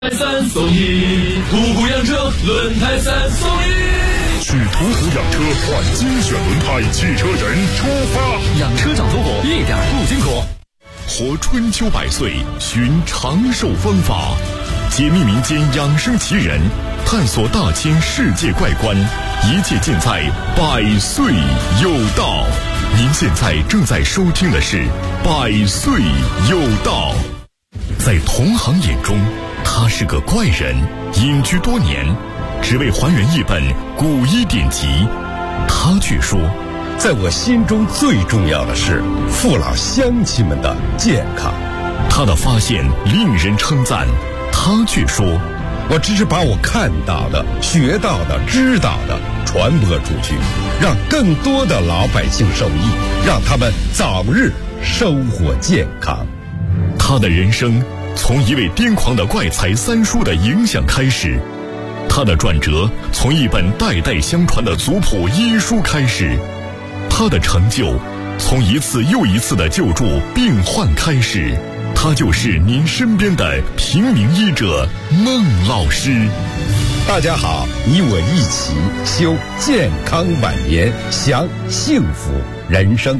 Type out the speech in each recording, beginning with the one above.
3送1，途虎养车轮胎3送1。 去途虎养车换精选轮胎，汽车人出发。 养车找途虎一点不辛苦。 活春秋百岁，寻长寿方法，解密民间养生奇人，探索大千世界怪观，一切尽在百岁有道。您现在正在收听的是百岁有道。在同行眼中，他是个怪人，隐居多年，只为还原一本古医典籍。他却说， 在我心中最重要的是父老乡亲们的健康。 他的发现令人称赞，他却说， 我只是把我看到的、学到的、知道的传播出去，让更多的老百姓受益，让他们早日生活健康。 他的人生从一位癫狂的怪才三叔的影响开始，他的转折从一本代代相传的族谱医书开始，他的成就从一次又一次的救助病患开始。他就是您身边的平民医者孟老师。 大家好，你我一起修健康晚年，享幸福人生。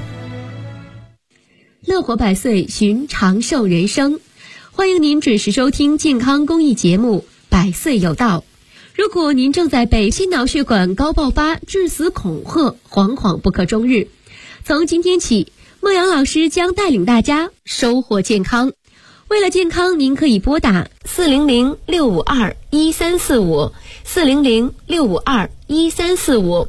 乐活百岁，寻长寿人生。欢迎您准时收听健康公益节目《百岁有道》。如果您正在被心脑血管高爆发致死恐吓，惶惶不可终日，从今天起，孟阳老师将带领大家收获健康。为了健康，您可以拨打400-652-1345 400-652-1345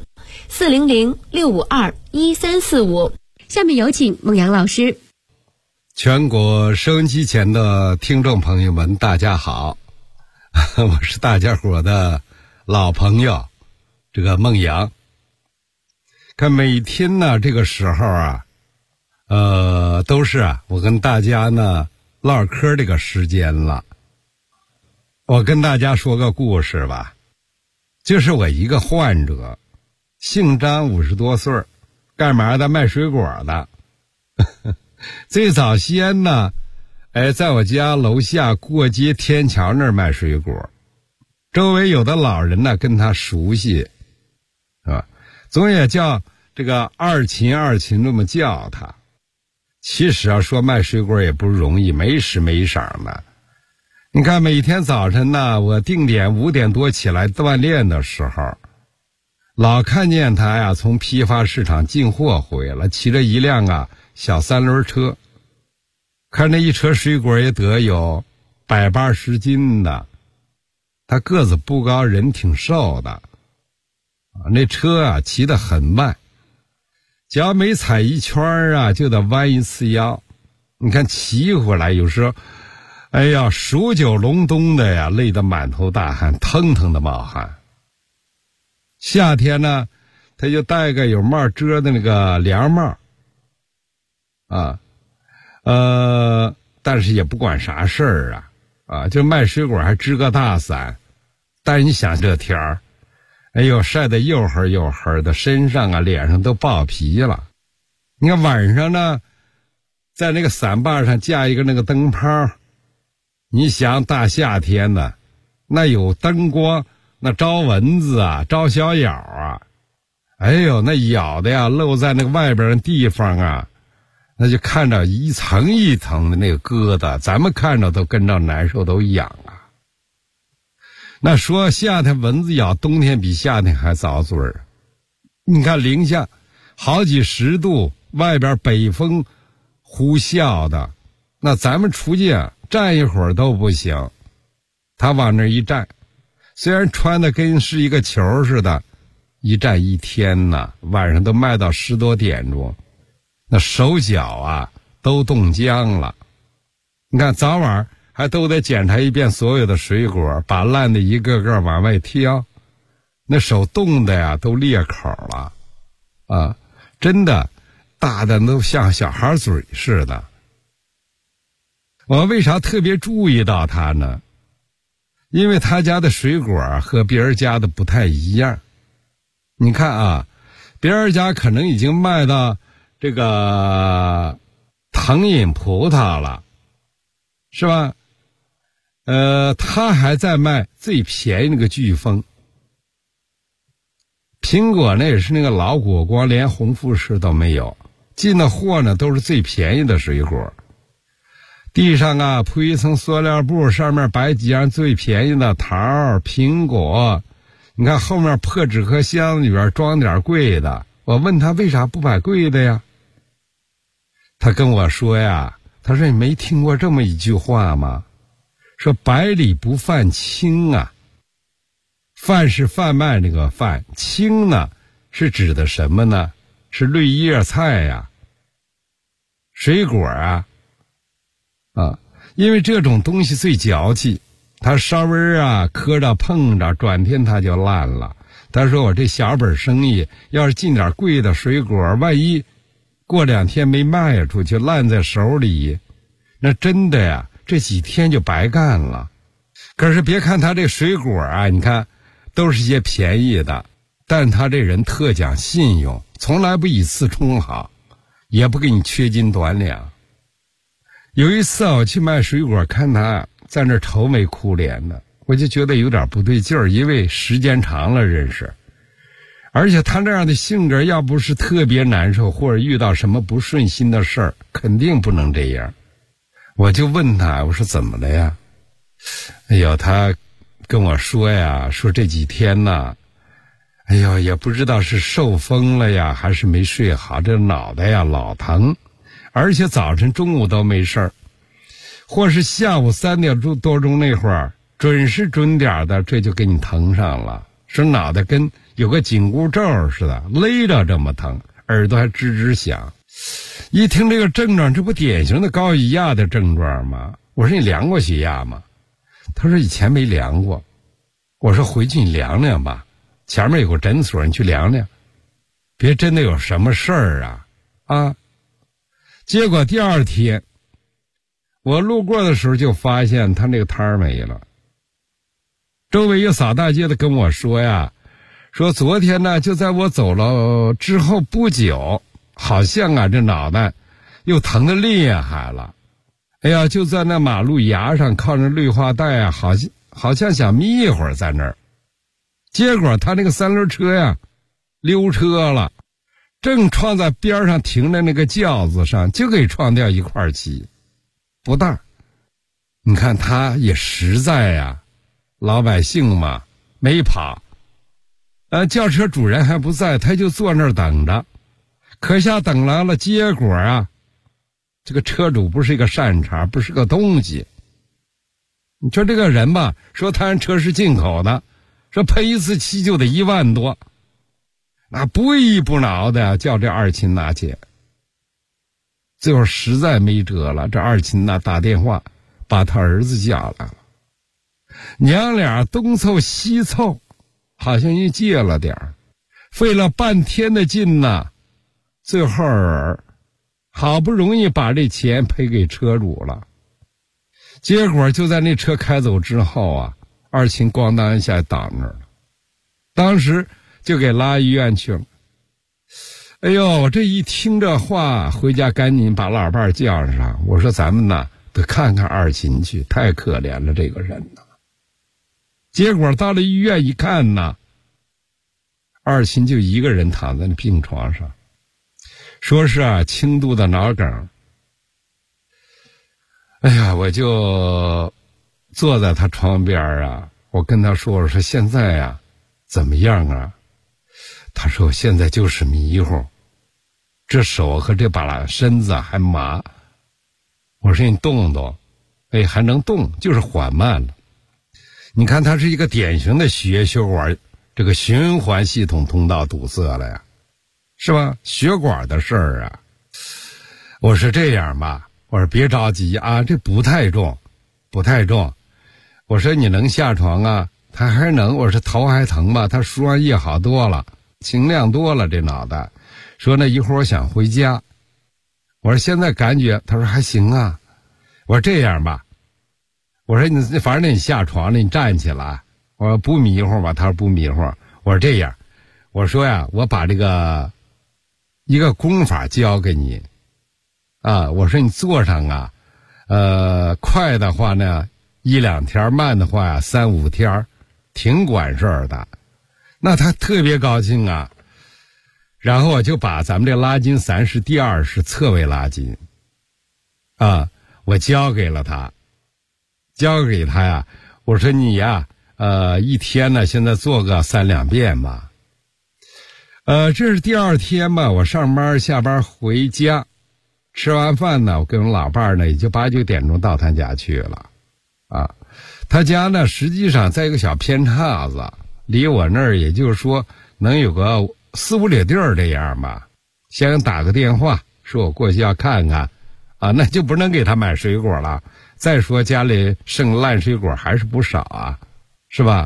400-652-1345。下面有请孟阳老师。 全国收音机前的听众朋友们，大家好，我是大家伙的老朋友，这个孟阳。看每天呢这个时候啊，都是我跟大家呢唠嗑这个时间了。我跟大家说个故事吧，就是我一个患者，姓张，50多岁，干嘛的？卖水果的。最早先呢，在我家楼下过街天桥那儿卖水果，周围有的老人呢跟他熟悉，是吧？总也叫这个二琴这么叫他。其实说卖水果也不容易，没时没晌的。你看每天早晨呢，我定点5点多起来锻炼的时候，老看见他呀从批发市场进货回来，骑着一辆小3轮车，看那一车水果也得有180斤的。他个子不高，人挺瘦的，那车骑得很慢，脚每踩一圈就得弯一次腰。你看骑回来有时候数九隆冬的呀，累得满头大汗，腾腾的冒汗。夏天呢，他就戴个有帽遮的那个凉帽但是也不管啥事儿就卖水果还支个大伞。但是你想这天儿，晒得又黑又黑的，身上脸上都爆皮了。你看晚上呢，在那个伞把上架一个那个灯泡，你想大夏天的，那有灯光，那招蚊子招小咬那咬的露在那个外边的地方那就看着一层一层的那个疙瘩，咱们看着都跟着难受，都痒那说夏天蚊子咬，冬天比夏天还遭罪你看零下好几10度，外边北风呼啸的，那咱们出去站一会儿都不行。他往那一站，虽然穿的跟是一个球似的，一站1天晚上都卖到10多点钟，那手脚都冻僵了。你看早晚还都得检查一遍所有的水果，把烂的一个个往外挑，那手冻的都裂口了真的大的都像小孩嘴似的。我为啥特别注意到他呢？因为他家的水果和别人家的不太一样。你看别人家可能已经卖到这个糖饮葡萄了，是吧？ 他还在卖最便宜那个飓风。苹果呢也是那个老果光，连红富士都没有，进的货呢都是最便宜的水果。地上啊铺一层塑料布，上面摆几样最便宜的桃、苹果。你看后面破纸壳箱里边装点贵的。我问他为啥不摆贵的呀？他跟我说呀，他说你没听过这么一句话吗？说百里不犯青啊。贩是贩卖那个贩，青呢是指的什么呢？是绿叶菜呀、水果啊，因为这种东西最娇气，它稍微磕着碰着，转天它就烂了。他说我这小本生意，要是进点贵的水果，万一过2天没卖出去，烂在手里，那真的呀，这几天就白干了。可是别看他这水果啊，你看都是些便宜的，但他这人特讲信用，从来不以次充好，也不给你缺斤短两。有一次我去卖水果，看他在那愁眉苦脸的，我就觉得有点不对劲儿，因为时间长了认识，而且他这样的性格，要不是特别难受或者遇到什么不顺心的事儿，肯定不能这样。我就问他，我说怎么了呀？哎呦，他跟我说呀，说这几天呢，哎呦，也不知道是受风了呀，还是没睡好，这脑袋呀老疼，而且早晨中午都没事儿，或是下午3点多钟那会儿，准时准点的，这就给你疼上了，说脑袋跟有个紧箍咒似的，勒着这么疼，耳朵还吱吱响。一听这个症状，这不典型的高血压的症状吗？我说你量过血压吗？他说以前没量过。我说回去你量量吧，前面有个诊所，你去量量，别真的有什么事儿啊。结果第2天我路过的时候就发现他那个摊儿没了。周围又扫大街的跟我说呀，说昨天呢就在我走了之后不久，好像这脑袋又疼得厉害了。哎呀，就在那马路牙上靠着绿化带好像想眯一会儿在那儿。结果他那个3轮车呀溜车了，正撞在边上停的那个轿子上，就给撞掉一块漆，不大。你看他也实在呀，老百姓嘛没跑，轿车主人还不在，他就坐那儿等着。可下等来了，结果这个车主不是一个善茬，不是个东西。你说这个人吧，说他车是进口的，说喷一次漆就得1万多，那不依不挠的叫这二亲拿钱。最后实在没辙了，这二亲打电话把他儿子叫来了，娘俩东凑西凑，好像又借了点儿，费了半天的劲最后好不容易把这钱赔给车主了。结果就在那车开走之后二亲咣当一下倒那儿了，当时就给拉医院去了。哎呦，这一听这话，回家赶紧把老伴叫上，我说咱们得看看二亲去，太可怜了这个人结果到了医院一看二亲就一个人躺在那病床上，说是轻度的脑梗。哎呀，我就坐在他床边我跟他说，我说现在怎么样他说我现在就是迷糊，这手和这把身子还麻。我说你动动，还能动，就是缓慢了。你看他是一个典型的血管这个循环系统通道堵塞了呀，是吧？血管的事儿我说这样吧，我说别着急这不太重。我说你能下床他还能。我说头还疼吧，他输上液好多了，清亮多了这脑袋。说那一会儿我想回家。我说现在感觉，他说还行我说这样吧，我说你反正你下床了，你站起来。我说不迷糊吧？他说不迷糊。我说这样，我说我把这个一个功法教给你我说你坐上快的话呢 1-2天，慢的话呀3-5天，挺管事儿的。那他特别高兴啊。然后我就把咱们这拉筋3式第2式侧位拉筋啊，我教给了他，呀，我说你呀，一天呢现在做个3-2遍吧。这是第2天吧，我上班下班回家，吃完饭呢，我跟我老伴儿呢也就8-9点钟到他家去了啊。他家呢实际上在一个小偏岔子，离我那儿也就是说能有个4-5里地儿这样吧。先打个电话说我过去要看看啊，那就不能给他买水果了。再说家里剩烂水果还是不少啊，是吧？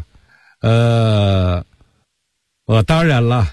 我当然了，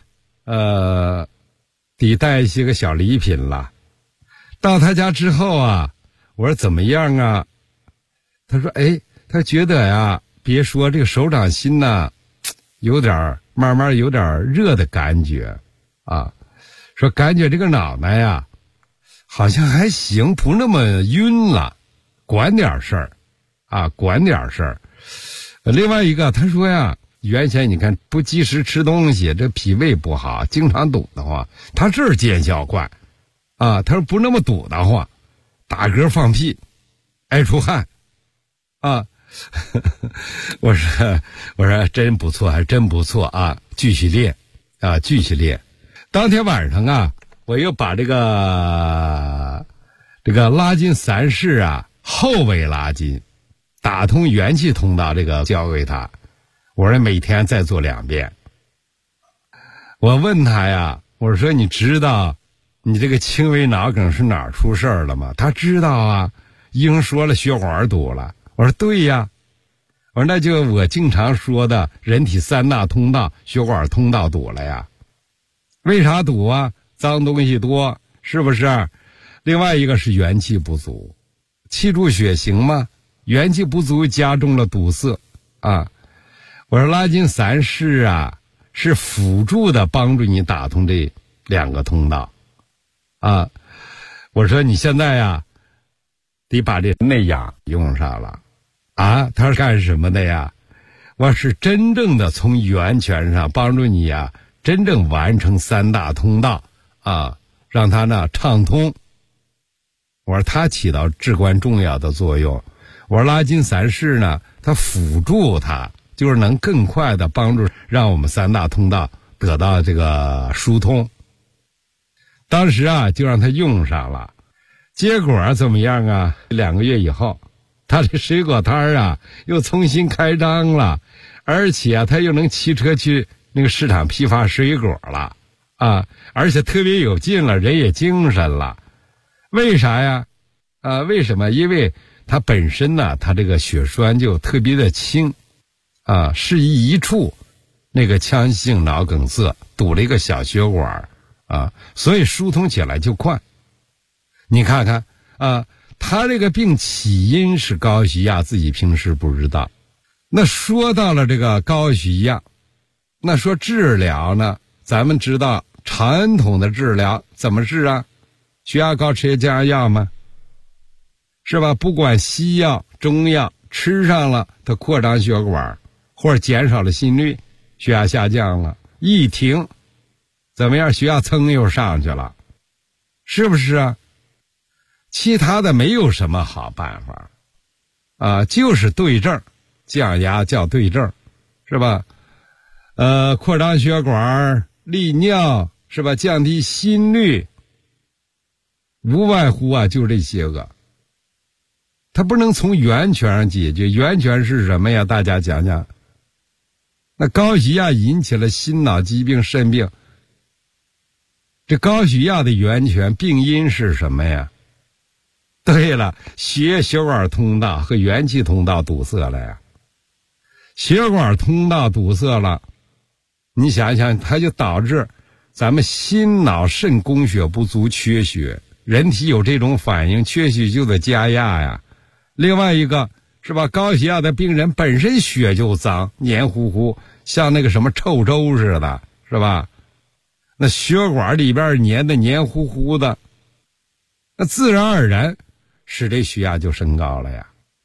得带一些个小礼品了。到他家之后啊，我说怎么样啊？他说他觉得呀，别说这个手掌心呢，有点慢慢有点热的感觉啊，说感觉这个脑袋呀好像还行，不那么晕了，管点事儿啊，管点事儿。另外一个他说呀，原先你看不及时吃东西，这脾胃不好，经常堵得慌，他这儿见效快啊，他说不那么堵得慌，打嗝放屁爱出汗啊。我说真不错，还真不错啊，继续练啊，继续练。当天晚上啊，我又把这个拉筋3式啊，后位拉筋，打通元气通道这个教给他。我说每天再做2遍。我问他呀，我说你知道你这个轻微脑梗是哪儿出事儿了吗？他知道啊，医生说了血管堵了。我说对呀，我说那就我经常说的人体3大通道血管通道堵了呀。为啥堵啊？脏东西多，是不是？另外一个是元气不足，气助血行嘛，元气不足加重了堵塞啊。我说拉筋3式啊，是辅助的帮助你打通这2个通道啊。我说你现在呀，得把这内氧用上了啊。他是干什么的呀？我是真正的从源泉上帮助你呀，真正完成3大通道啊，让它呢畅通。我说它起到至关重要的作用。我说拉筋3式呢，它辅助它，就是能更快的帮助让我们3大通道得到这个疏通。当时啊就让他用上了，结果怎么样啊？2个月以后，他这水果摊啊又重新开张了，而且啊他又能骑车去那个市场批发水果了啊，而且特别有劲了，人也精神了。为啥呀？为什么？因为他本身呢，他这个血栓就特别的轻啊，是一处那个腔性脑梗塞堵了一个小血管啊，所以疏通起来就快。你看看啊，他这个病起因是高血压，自己平时不知道。那说到了这个高血压，那说治疗呢，咱们知道传统的治疗怎么治啊？血压高吃降压药吗？是吧？不管西药中药吃上了，它扩张血管或者减少了心率，血压下降了，一停怎么样？血压蹭又上去了，是不是啊？其他的没有什么好办法啊，就是对症，降压叫对症，是吧？扩张血管、利尿，是吧？降低心率，无外乎啊就这些个。它不能从源泉上解决，源泉是什么呀？大家讲讲。那高血压引起了心脑疾病、肾病，这高血压的源泉病因是什么呀？对了，血管通道和元气通道堵塞了呀。血管通道堵塞了，你想想，它就导致咱们心脑肾供血不足，缺血，人体有这种反应，缺血就得加压呀。另外一个是吧，高血压的病人本身血就脏，黏糊糊，像那个什么臭粥似的，是吧？那血管里边粘的黏糊糊的，那自然而然使这血压就升高了呀。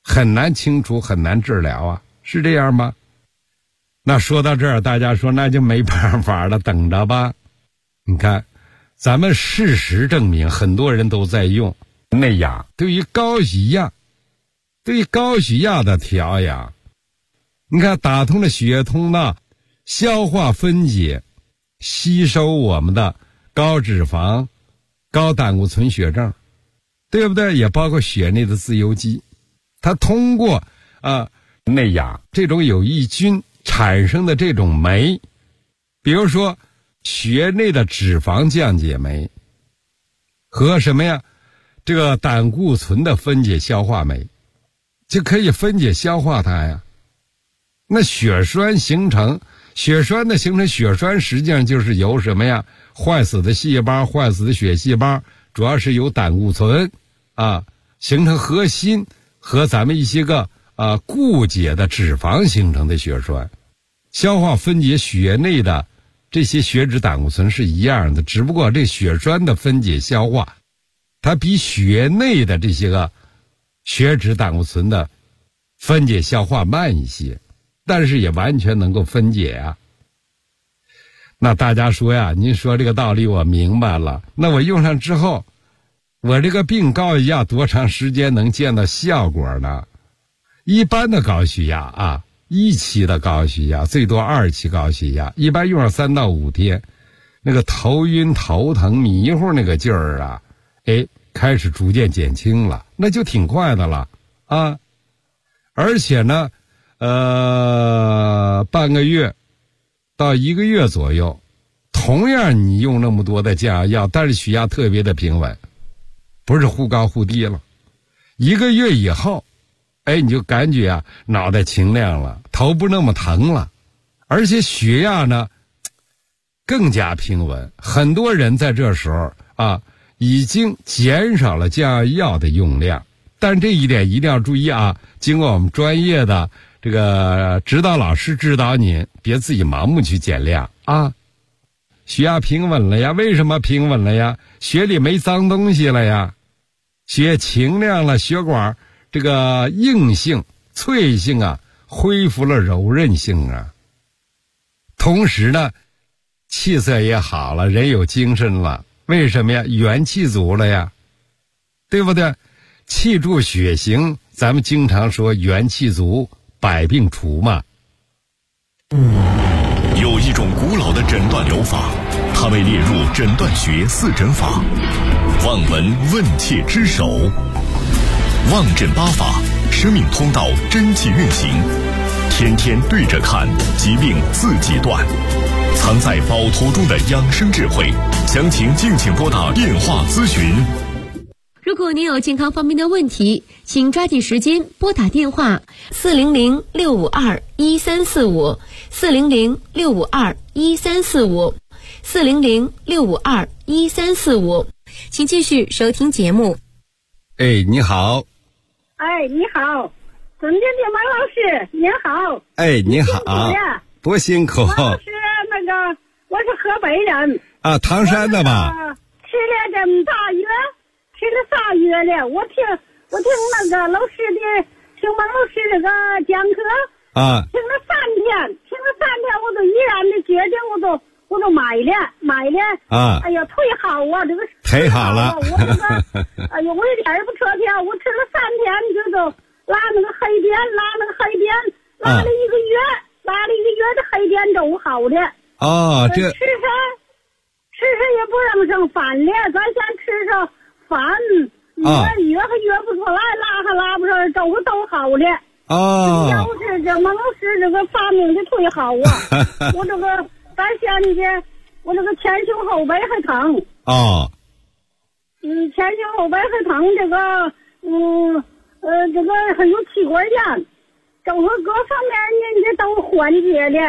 很难清除，很难治疗啊，是这样吗？那说到这儿，大家说那就没办法了，等着吧。你看，咱们事实证明，很多人都在用内养，对于高血压的调养，你看打通了血液通道，消化分解吸收我们的高脂肪、高胆固醇血症，对不对？也包括血内的自由基，它通过内养这种有益菌产生的这种酶，比如说血内的脂肪降解酶和什么呀？这个胆固醇的分解消化酶，就可以分解消化它呀。那血栓的形成，血栓实际上就是由什么呀？坏死的细胞、坏死的血细胞，主要是由胆固醇形成核心和咱们一些个固解的脂肪形成的血栓。消化分解血内的这些血脂胆固醇是一样的，只不过这血栓的分解消化，它比血内的这些个血脂胆固醇的分解消化慢一些，但是也完全能够分解啊。那大家说呀，您说这个道理我明白了，那我用上之后，我这个病高血压多长时间能见到效果呢？一般的高血压1期的高血压，最多2期高血压，一般用上3到5天，那个头晕头疼迷糊那个劲儿开始逐渐减轻了，那就挺快的了啊。而且呢半个月到1个月左右，同样你用那么多的降压药，但是血压特别的平稳，不是忽高忽低了。1个月以后你就感觉脑袋清亮了，头不那么疼了，而且血压呢更加平稳。很多人在这时候已经减少了降压药的用量，但这一点一定要注意经过我们专业的这个指导老师指导您，别自己盲目去减量血压平稳了呀，为什么平稳了呀？血里没脏东西了呀，血清亮了，血管这个硬性脆性恢复了柔韧性同时呢气色也好了，人有精神了，为什么呀？元气足了呀，对不对？气助血行，咱们经常说元气足百病除嘛。 有一种古老的诊断疗法，它被列入诊断学4诊法，望闻问切之首，望诊8法，生命通道真气运行，天天对着看，疾病自己断，藏在宝图中的养生智慧，详情敬请拨打电话咨询。 如果您有健康方面的问题，请抓紧时间拨打电话400-652-1345 400-652-1345 400-652-1345，请继续收听节目。 你好。 你好，尊敬的王老师，您好。 你好，多辛苦。 王老师，我是河北人唐山的吧？ 吃了这么大药，吃了3月了。我听老师的，听王老师这个讲课听了3天，我都依然的决定，我都买了哎呀，忒好这个忒好了。 我这个我一点也不扯票，我吃了3天就都拉那个黑点，拉了1个月，这黑点都好了。这吃上也不让上反了，咱先吃上反，越不出来，拉不上，都好了。就是这王老师这个发明的忒好我这个咱现在我这个前胸后背还疼前胸后背还疼，这个还有气管炎，各方面人家都缓解了。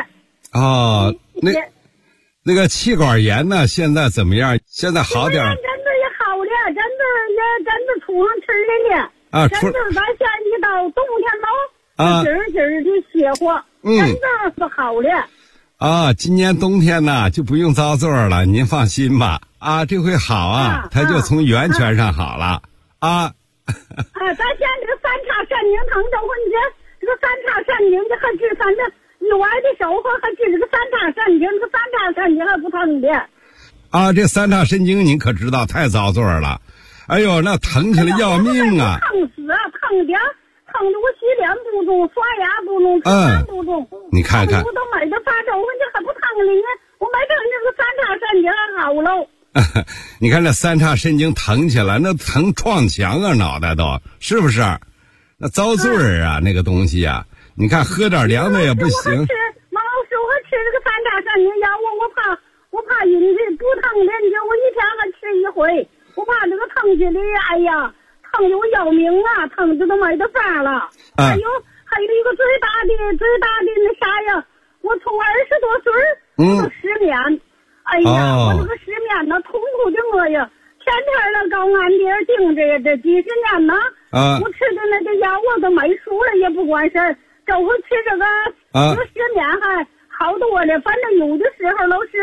那个气管炎呢，现在怎么样？现在好点？真的也好了，真的出上吃来了真的咱现在一到冬天劲儿的邪火，真的是好了。 今年冬天呢就不用遭罪了，您放心吧。这回好它就从源泉上好了咱现这个三叉神经疼着问题，这个三叉神经这还治咱这意外的手和还治这个三叉神经，这个三叉神经还不疼的。 这三叉神经你可知道太遭罪了。哎呦，那疼起来要命啊！ 疼死啊，疼的我洗脸不中，刷牙不中，吃饭不中。 你看看， 我都买的发烧，我这还不疼了呢。我买成这个三叉神经还好喽。 你看这三叉神经疼起来，那疼撞墙啊，脑袋都是不是？那遭罪啊，那个东西啊！你看喝点凉的也不行。 王老师，我吃这个三叉神经药，我怕晕的，不疼的，你说我一天还吃一回，我怕这个疼起来，哎呀，疼的我要命啊，疼的都没得法了。还有一个最大的那啥呀，我从20多岁我都失眠。哎呀，我这个失眠呢，痛苦的我呀，天天的高安点盯着呀，这几十年呢，我吃的那个药我都没数了，也不管事儿，这回吃这个失眠还好多了，反正有的时候老是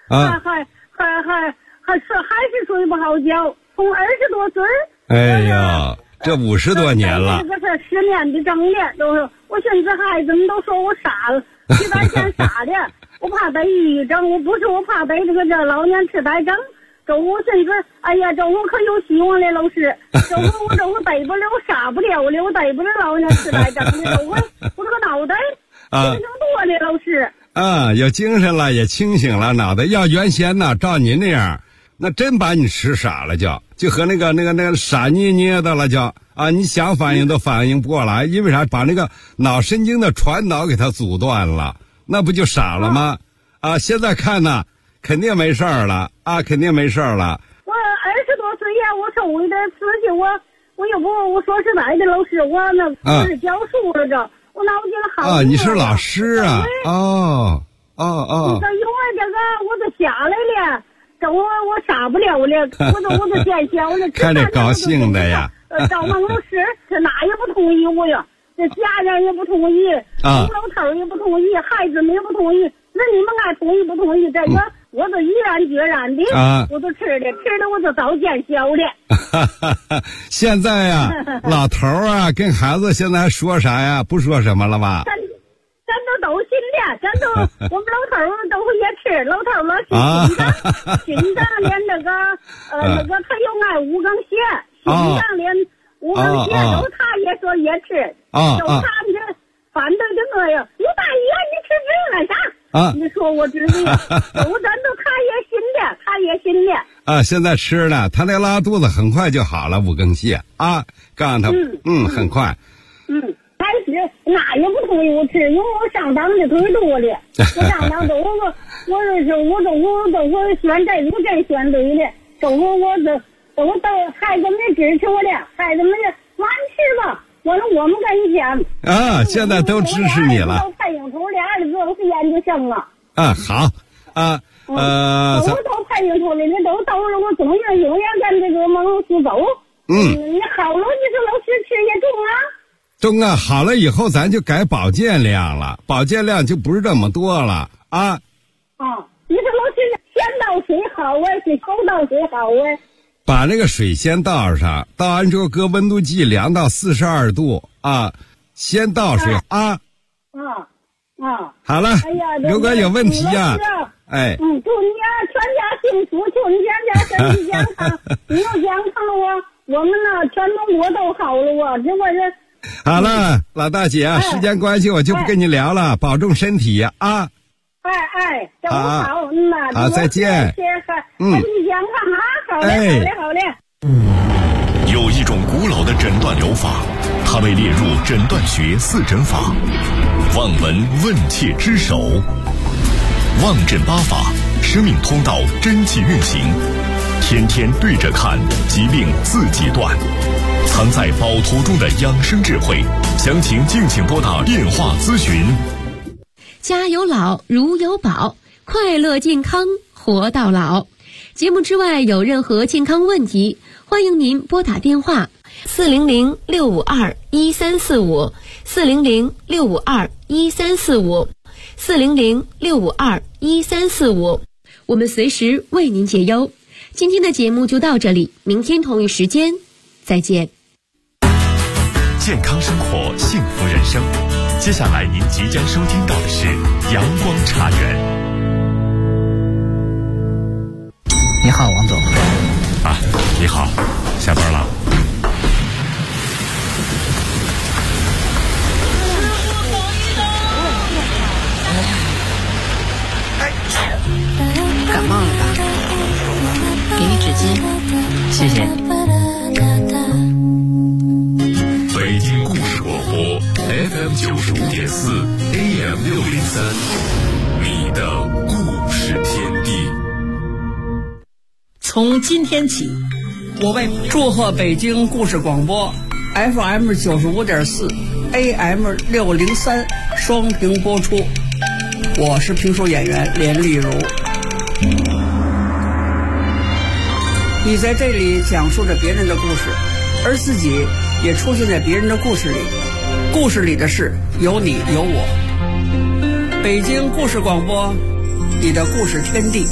还是睡不好觉，从20多岁。 哎呀，这50多年了。 这个失眠的症了，都是我寻思孩子们都说我傻了，现在先傻的。我怕得抑郁症，我不是我怕得这老年痴呆症。这我寻思，哎呀，这我可有希望了，老师。这我得不了，傻不了了，我得不了老年痴呆症了。我这个脑袋精神多了，老师。 有精神了，也清醒了，脑袋要原先呢，照您那样，那真把你吃傻了，就和那个傻捏捏的了，你想反应都反应不过来，因为啥？把那个脑神经的传导给它阻断了。那不就傻了吗？现在看呢，肯定没事儿了肯定没事儿了。 我20多岁呀，我受为的刺激，我也不，我说实在的，老师，我是教书了这，我脑筋好。 你是老师啊？ 因为这个我都下来了，这我傻不了了，我都见笑了。 看这高兴的呀！ 赵孟老师，这哪也不同意我呀。这家人也不同意，老头也不同意，孩子们也不同意，那你们爱同意不同意？这个我都毅然决然的，我都吃的我就早见笑了。 现在呀，老头跟孩子现在说啥呀？不说什么了吧？ 咱都信了，咱都我们老头都会也吃，老头了心脏连那个他又爱五更蟹，心脏连。我们接受他也说也吃，就他们这反对的我呀，有大医院你吃这干啥？你说我知道，我咱都他也信的。 现在吃了，他那拉肚子很快就好了，5更蟹告诉他，很快。 开始哪也不同意我吃，因为我上当的忒多了，我上当都我选这个真选对了，我都孩子们支持我了，孩子们完吃吧，我们跟你讲现在都支持你了。 都配应出2个都是研究生了。 好我都配应出来，那都是我总是永远跟这个孟老师走。你好了，你说老师吃也中啊，好了以后咱就改保健量了，保健量就不是这么多了你说老师先倒水好是后倒水好把那个水先倒上，倒完之后搁温度计量到42度先倒水好了，如果有问题祝你全家幸福，祝你全家身体健康，你要健康我们呢全中国都好了这我是。 好了，老大姐时间关系我就不跟你聊了，保重身体这我好， 好，再见。 身体健康好嘞。 有一种古老的诊断疗法，它被列入诊断学4诊法，望闻问切之首。望诊8法，生命通道真气运行，天天对着看，疾病自己断。藏在宝图中的养生智慧，详情敬请拨打电话咨询。 家有老，如有宝，快乐健康活到老。节目之外有任何健康问题，欢迎您拨打电话400-652-1345 400-652-1345 400-652-1345，我们随时为您解忧。今天的节目就到这里，明天同一时间再见。 健康生活，幸福人生。接下来您即将收听到的是阳光茶园。 你好，王总。 啊，你好，下班了。 感冒了吧？给你纸巾，谢谢。 北京故事广播 FM 95.4 AM 603，你的故事天地。 从今天起，我为祝贺北京故事广播 FM 95.4 AM 603双屏播出。我是评书演员连丽如。你在这里讲述着别人的故事，而自己也出现在别人的故事里。故事里的事有你有我。北京故事广播，你的故事天地。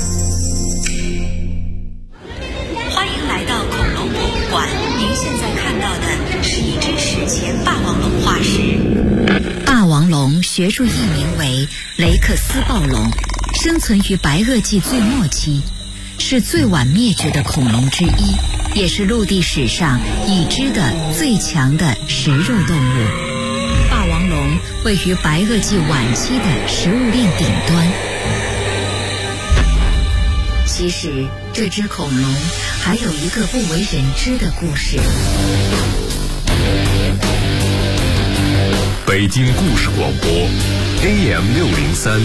欢迎来到恐龙博物馆，您现在看到的是一只史前霸王龙化石。霸王龙学术译名为雷克斯暴龙，生存于白垩纪最末期，是最晚灭绝的恐龙之一，也是陆地史上已知的最强的食肉动物。霸王龙位于白垩纪晚期的食物链顶端。其实这只恐龙还有一个不为人知的故事。 北京故事广播 AM 603，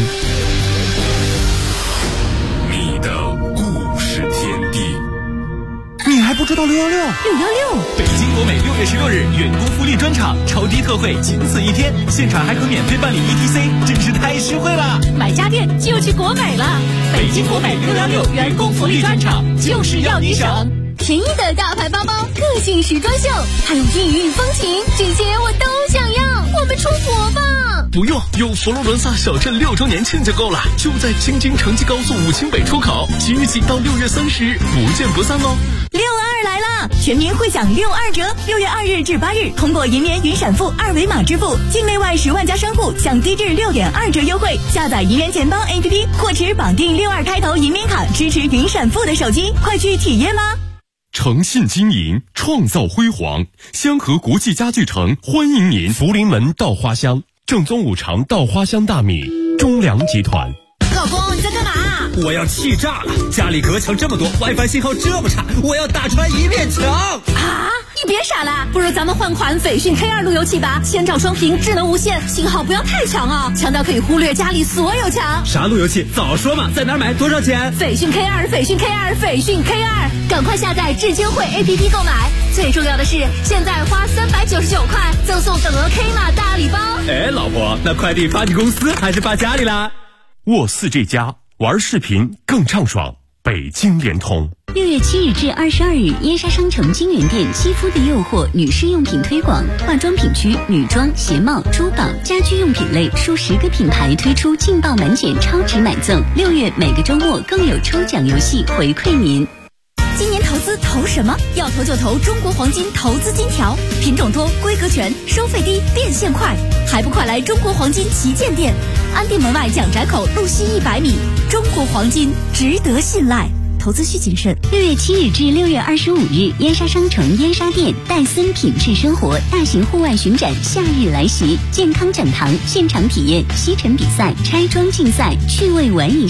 你的故事天地。 你还不知道616？616， 北京国美6月16日员工福利专场，超低特惠，仅此一天，现场还可免费办理 ETC， 真是太实惠了！ 买家电就去国美了。 北京国美616员工福利专场，就是要你省。 便宜的大牌包包，个性时装秀，还有异域风情，这些我都想要。我们出国吧！ 不用，有佛罗伦萨小镇6周年庆就够了，就在京津城际高速武清北出口，即日起到6月30日，不见不散哦。 62来了，全民会享62折，6月2日至8日，通过银联云闪付二维码支付，境内外10万家商户享低至6.2折优惠。下载银联钱包 APP 或持绑定62开头银联卡支持云闪付的手机，快去体验吧！ 诚信经营，创造辉煌。香河国际家具城欢迎您！福临门稻花香，正宗五常稻花香大米，中粮集团。 老公，你在干嘛？ 我要气炸了！家里隔墙这么多 ，WiFi 信号这么差，我要打穿一面墙！ 啊！你别傻了，不如咱们换款斐讯 K2 路由器吧，千兆双屏，智能无线，信号不要太强啊，强到可以忽略家里所有墙。 啥路由器？早说嘛！在哪儿买？多少钱？ 斐讯 K2， 斐讯 K2， 斐讯 K2， 赶快下载智金汇 APP 购买。最重要的是，现在花399块赠送等额 K 码大礼包。 哎，老婆，那快递发你公司还是发家里啦？ 沃4这家玩视频更畅爽，北京联通。 6月7日至22日，燕莎商城金源店肌肤的诱惑女士用品推广，化妆品区女装、鞋帽、珠宝、家居用品类数10个品牌推出劲爆满减超值买赠。6月每个周末更有抽奖游戏回馈您。 今年投资投什么？要投就投中国黄金投资金条，品种多，规格全，收费低，变现快，还不快来中国黄金旗舰店，安定门外蒋宅口路西100米，中国黄金值得信赖，投资需谨慎。 6月7日至6月25日，燕莎商城燕莎店戴森品质生活大型户外巡展夏日来袭，健康讲堂现场体验吸尘比赛、拆装竞赛、趣味玩饮